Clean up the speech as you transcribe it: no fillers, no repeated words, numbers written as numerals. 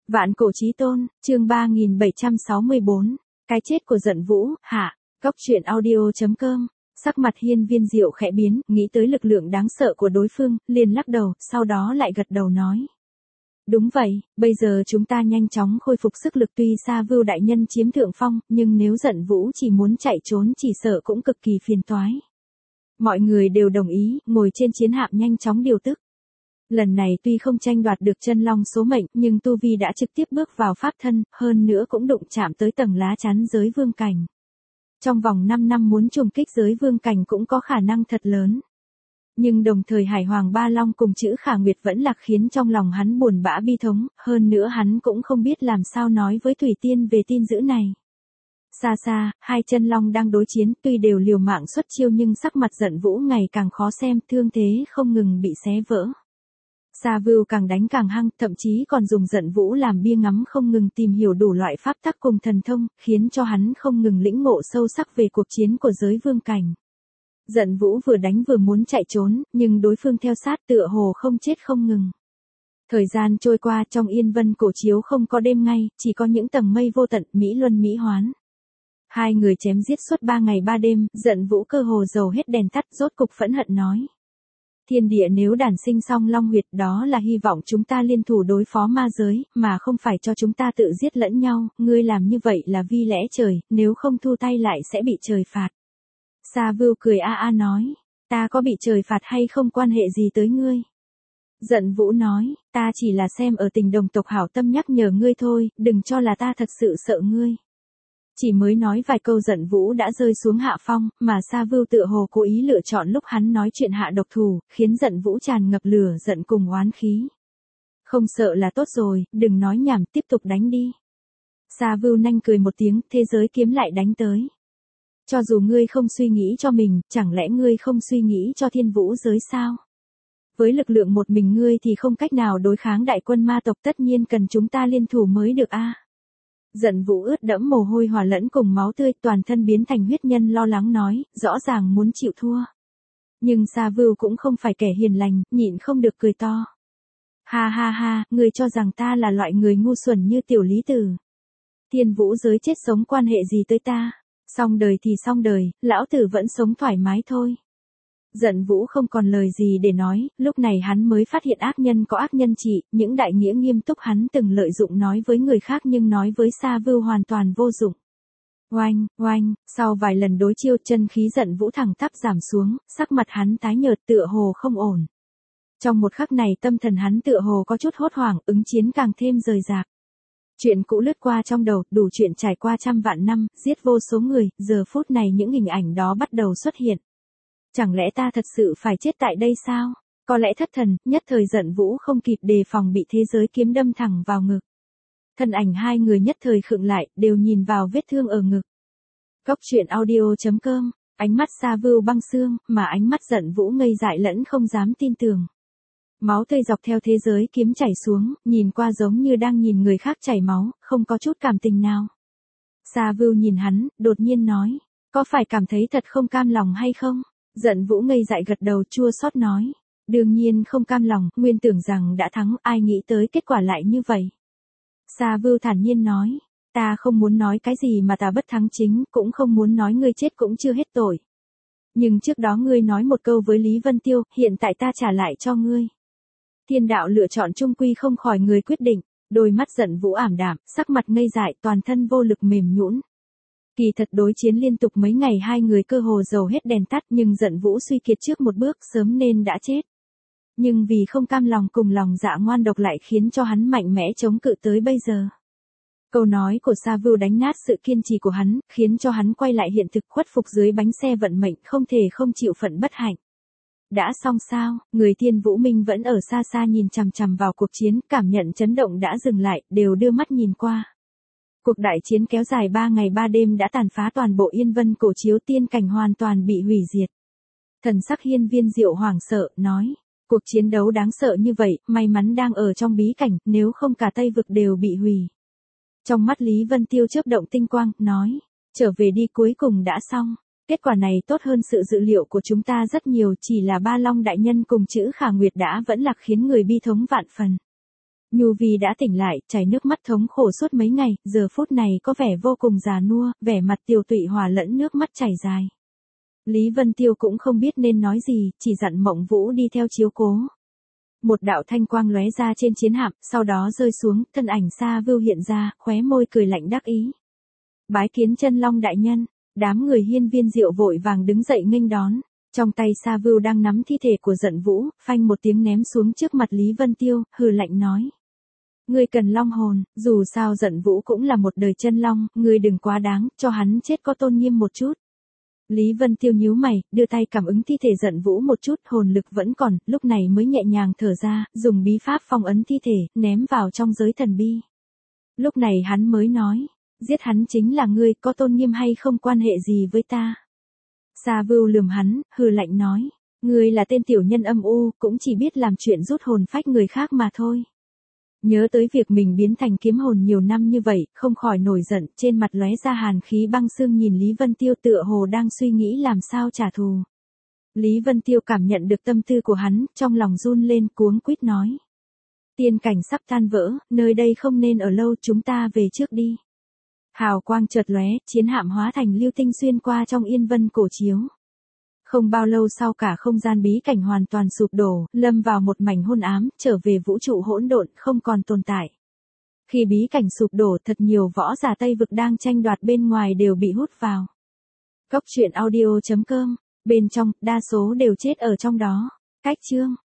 Vạn cổ chí tôn, chương 3764, cái chết của Dận Vũ, hạ, Góc truyện audio.com. Sắc mặt Hiên Viên Diệu khẽ biến, nghĩ tới lực lượng đáng sợ của đối phương, liền lắc đầu, sau đó lại gật đầu nói. Đúng vậy, bây giờ chúng ta nhanh chóng khôi phục sức lực, tuy Sa Vưu đại nhân chiếm thượng phong, nhưng nếu Dận Vũ chỉ muốn chạy trốn chỉ sợ cũng cực kỳ phiền toái. Mọi người đều đồng ý, ngồi trên chiến hạm nhanh chóng điều tức. Lần này tuy không tranh đoạt được chân long số mệnh, nhưng Tu Vi đã trực tiếp bước vào pháp thân, hơn nữa cũng đụng chạm tới tầng lá chắn giới vương cảnh. Trong vòng 5 năm muốn trùng kích giới vương cảnh cũng có khả năng thật lớn. Nhưng đồng thời Hải Hoàng Ba Long cùng chữ Khả Nguyệt vẫn là khiến trong lòng hắn buồn bã bi thống, hơn nữa hắn cũng không biết làm sao nói với Thủy Tiên về tin dữ này. Xa xa, hai chân long đang đối chiến, tuy đều liều mạng xuất chiêu nhưng sắc mặt Dận Vũ ngày càng khó xem, thương thế không ngừng bị xé vỡ. Sa Vưu càng đánh càng hăng, thậm chí còn dùng Dận Vũ làm bia ngắm không ngừng tìm hiểu đủ loại pháp tắc cùng thần thông, khiến cho hắn không ngừng lĩnh ngộ sâu sắc về cuộc chiến của giới vương cảnh. Dận Vũ vừa đánh vừa muốn chạy trốn, nhưng đối phương theo sát tựa hồ không chết không ngừng. Thời gian trôi qua, trong Yên Vân cổ chiếu không có đêm ngay, chỉ có những tầng mây vô tận, mỹ luân mỹ hoán. Hai người chém giết suốt 3 ngày 3 đêm, Dận Vũ cơ hồ dầu hết đèn tắt, rốt cục phẫn hận nói. Thiên địa nếu đản sinh xong long huyệt, đó là hy vọng chúng ta liên thủ đối phó ma giới, mà không phải cho chúng ta tự giết lẫn nhau, ngươi làm như vậy là vi lẽ trời, nếu không thu tay lại sẽ bị trời phạt. Sa Vưu cười nói, ta có bị trời phạt hay không quan hệ gì tới ngươi. Dận Vũ nói, ta chỉ là xem ở tình đồng tộc hảo tâm nhắc nhở ngươi thôi, đừng cho là ta thật sự sợ ngươi. Chỉ mới nói vài câu Dận Vũ đã rơi xuống hạ phong, mà Sa Vưu tựa hồ cố ý lựa chọn lúc hắn nói chuyện hạ độc thủ, khiến Dận Vũ tràn ngập lửa giận cùng oán khí. Không sợ là tốt rồi, đừng nói nhảm, tiếp tục đánh đi. Sa Vưu nanh cười một tiếng, thế giới kiếm lại đánh tới. Cho dù ngươi không suy nghĩ cho mình, chẳng lẽ ngươi không suy nghĩ cho thiên vũ giới sao? Với lực lượng một mình ngươi thì không cách nào đối kháng đại quân ma tộc, tất nhiên cần chúng ta liên thủ mới được a. Dận Vũ ướt đẫm mồ hôi hòa lẫn cùng máu tươi, toàn thân biến thành huyết nhân, lo lắng nói, rõ ràng muốn chịu thua. Nhưng Sa Vưu cũng không phải kẻ hiền lành, nhịn không được cười to. Ha ha ha, ngươi cho rằng ta là loại người ngu xuẩn như tiểu lý tử. Thiên vũ giới chết sống quan hệ gì tới ta? Xong đời thì xong đời, lão tử vẫn sống thoải mái thôi. Dận Vũ không còn lời gì để nói, lúc này hắn mới phát hiện ác nhân có ác nhân trị, những đại nghĩa nghiêm túc hắn từng lợi dụng nói với người khác nhưng nói với Sa Vưu hoàn toàn vô dụng. Oanh, oanh, sau vài lần đối chiêu, chân khí Dận Vũ thẳng tắp giảm xuống, sắc mặt hắn tái nhợt tựa hồ không ổn. Trong một khắc này tâm thần hắn tựa hồ có chút hốt hoảng, ứng chiến càng thêm rời rạc. Chuyện cũ lướt qua trong đầu, đủ chuyện trải qua trăm vạn năm, giết vô số người, giờ phút này những hình ảnh đó bắt đầu xuất hiện. Chẳng lẽ ta thật sự phải chết tại đây sao? Có lẽ thất thần, nhất thời Dận Vũ không kịp đề phòng bị thế giới kiếm đâm thẳng vào ngực. Thân ảnh hai người nhất thời khựng lại, đều nhìn vào vết thương ở ngực. Góc truyện audio.com, ánh mắt Sa Vưu băng xương, mà ánh mắt Dận Vũ ngây dại lẫn không dám tin tưởng. Máu tươi dọc theo thế giới kiếm chảy xuống, nhìn qua giống như đang nhìn người khác chảy máu, không có chút cảm tình nào. Sa Vưu nhìn hắn, đột nhiên nói, có phải cảm thấy thật không cam lòng hay không? Dận Vũ ngây dại gật đầu, chua xót nói, đương nhiên không cam lòng, nguyên tưởng rằng đã thắng, ai nghĩ tới kết quả lại như vậy. Sa Vưu thản nhiên nói, ta không muốn nói cái gì mà ta bất thắng chính, cũng không muốn nói ngươi chết cũng chưa hết tội. Nhưng trước đó ngươi nói một câu với Lý Vân Tiêu, hiện tại ta trả lại cho ngươi. Thiên đạo lựa chọn chung quy không khỏi người quyết định, đôi mắt Dận Vũ ảm đạm, sắc mặt ngây dại, toàn thân vô lực mềm nhũn. Kỳ thật đối chiến liên tục mấy ngày hai người cơ hồ dầu hết đèn tắt, nhưng Dận Vũ suy kiệt trước một bước, sớm nên đã chết. Nhưng vì không cam lòng cùng lòng dạ ngoan độc lại khiến cho hắn mạnh mẽ chống cự tới bây giờ. Câu nói của Sa Vưu đánh nát sự kiên trì của hắn, khiến cho hắn quay lại hiện thực, khuất phục dưới bánh xe vận mệnh, không thể không chịu phận bất hạnh. Đã xong sao? Người Thiên Vũ Minh vẫn ở xa xa nhìn chằm chằm vào cuộc chiến, cảm nhận chấn động đã dừng lại, đều đưa mắt nhìn qua. Cuộc đại chiến kéo dài 3 ngày 3 đêm đã tàn phá toàn bộ Yên Vân cổ chiếu, tiên cảnh hoàn toàn bị hủy diệt. Thần sắc Hiên Viên Diệu hoảng sợ, nói, cuộc chiến đấu đáng sợ như vậy, may mắn đang ở trong bí cảnh, nếu không cả Tây vực đều bị hủy. Trong mắt Lý Vân Tiêu chớp động tinh quang, nói, trở về đi, cuối cùng đã xong. Kết quả này tốt hơn sự dự liệu của chúng ta rất nhiều, chỉ là Ba Long đại nhân cùng chữ Khả Nguyệt đã vẫn lạc khiến người bi thống vạn phần. Nhu Vi đã tỉnh lại, chảy nước mắt thống khổ suốt mấy ngày, giờ phút này có vẻ vô cùng già nua, vẻ mặt tiều tụy hòa lẫn nước mắt chảy dài. Lý Vân Tiêu cũng không biết nên nói gì, chỉ dặn Mộng Vũ đi theo chiếu cố. Một đạo thanh quang lóe ra trên chiến hạm, sau đó rơi xuống, thân ảnh Sa Vưu hiện ra, khóe môi cười lạnh đắc ý. Bái kiến Chân Long đại nhân, đám người Hiên Viên Diệu vội vàng đứng dậy nghênh đón. Trong tay Sa Vưu đang nắm thi thể của Dận Vũ, phanh một tiếng ném xuống trước mặt Lý Vân Tiêu, hừ lạnh nói. Ngươi cần long hồn, dù sao Dận Vũ cũng là một đời chân long, ngươi đừng quá đáng, cho hắn chết có tôn nghiêm một chút. Lý Vân Tiêu nhíu mày, đưa tay cảm ứng thi thể Dận Vũ một chút, hồn lực vẫn còn, lúc này mới nhẹ nhàng thở ra, dùng bí pháp phong ấn thi thể, ném vào trong giới thần bi. Lúc này hắn mới nói, giết hắn chính là ngươi, có tôn nghiêm hay không quan hệ gì với ta. Sa Vưu lườm hắn, hừ lạnh nói, ngươi là tên tiểu nhân âm u, cũng chỉ biết làm chuyện rút hồn phách người khác mà thôi. Nhớ tới việc mình biến thành kiếm hồn nhiều năm như vậy, không khỏi nổi giận, trên mặt lóe ra hàn khí băng xương nhìn Lý Vân Tiêu tựa hồ đang suy nghĩ làm sao trả thù. Lý Vân Tiêu cảm nhận được tâm tư của hắn, trong lòng run lên cuống quýt nói. Tiên cảnh sắp tan vỡ, nơi đây không nên ở lâu, chúng ta về trước đi. Hào quang chợt lóe, chiến hạm hóa thành lưu tinh xuyên qua trong yên vân cổ chiếu. Không bao lâu sau cả không gian bí cảnh hoàn toàn sụp đổ, lâm vào một mảnh hôn ám, trở về vũ trụ hỗn độn, không còn tồn tại. Khi bí cảnh sụp đổ, thật nhiều võ giả Tây vực đang tranh đoạt bên ngoài đều bị hút vào. Cốc truyện audio.com, bên trong, đa số đều chết ở trong đó. Cách chương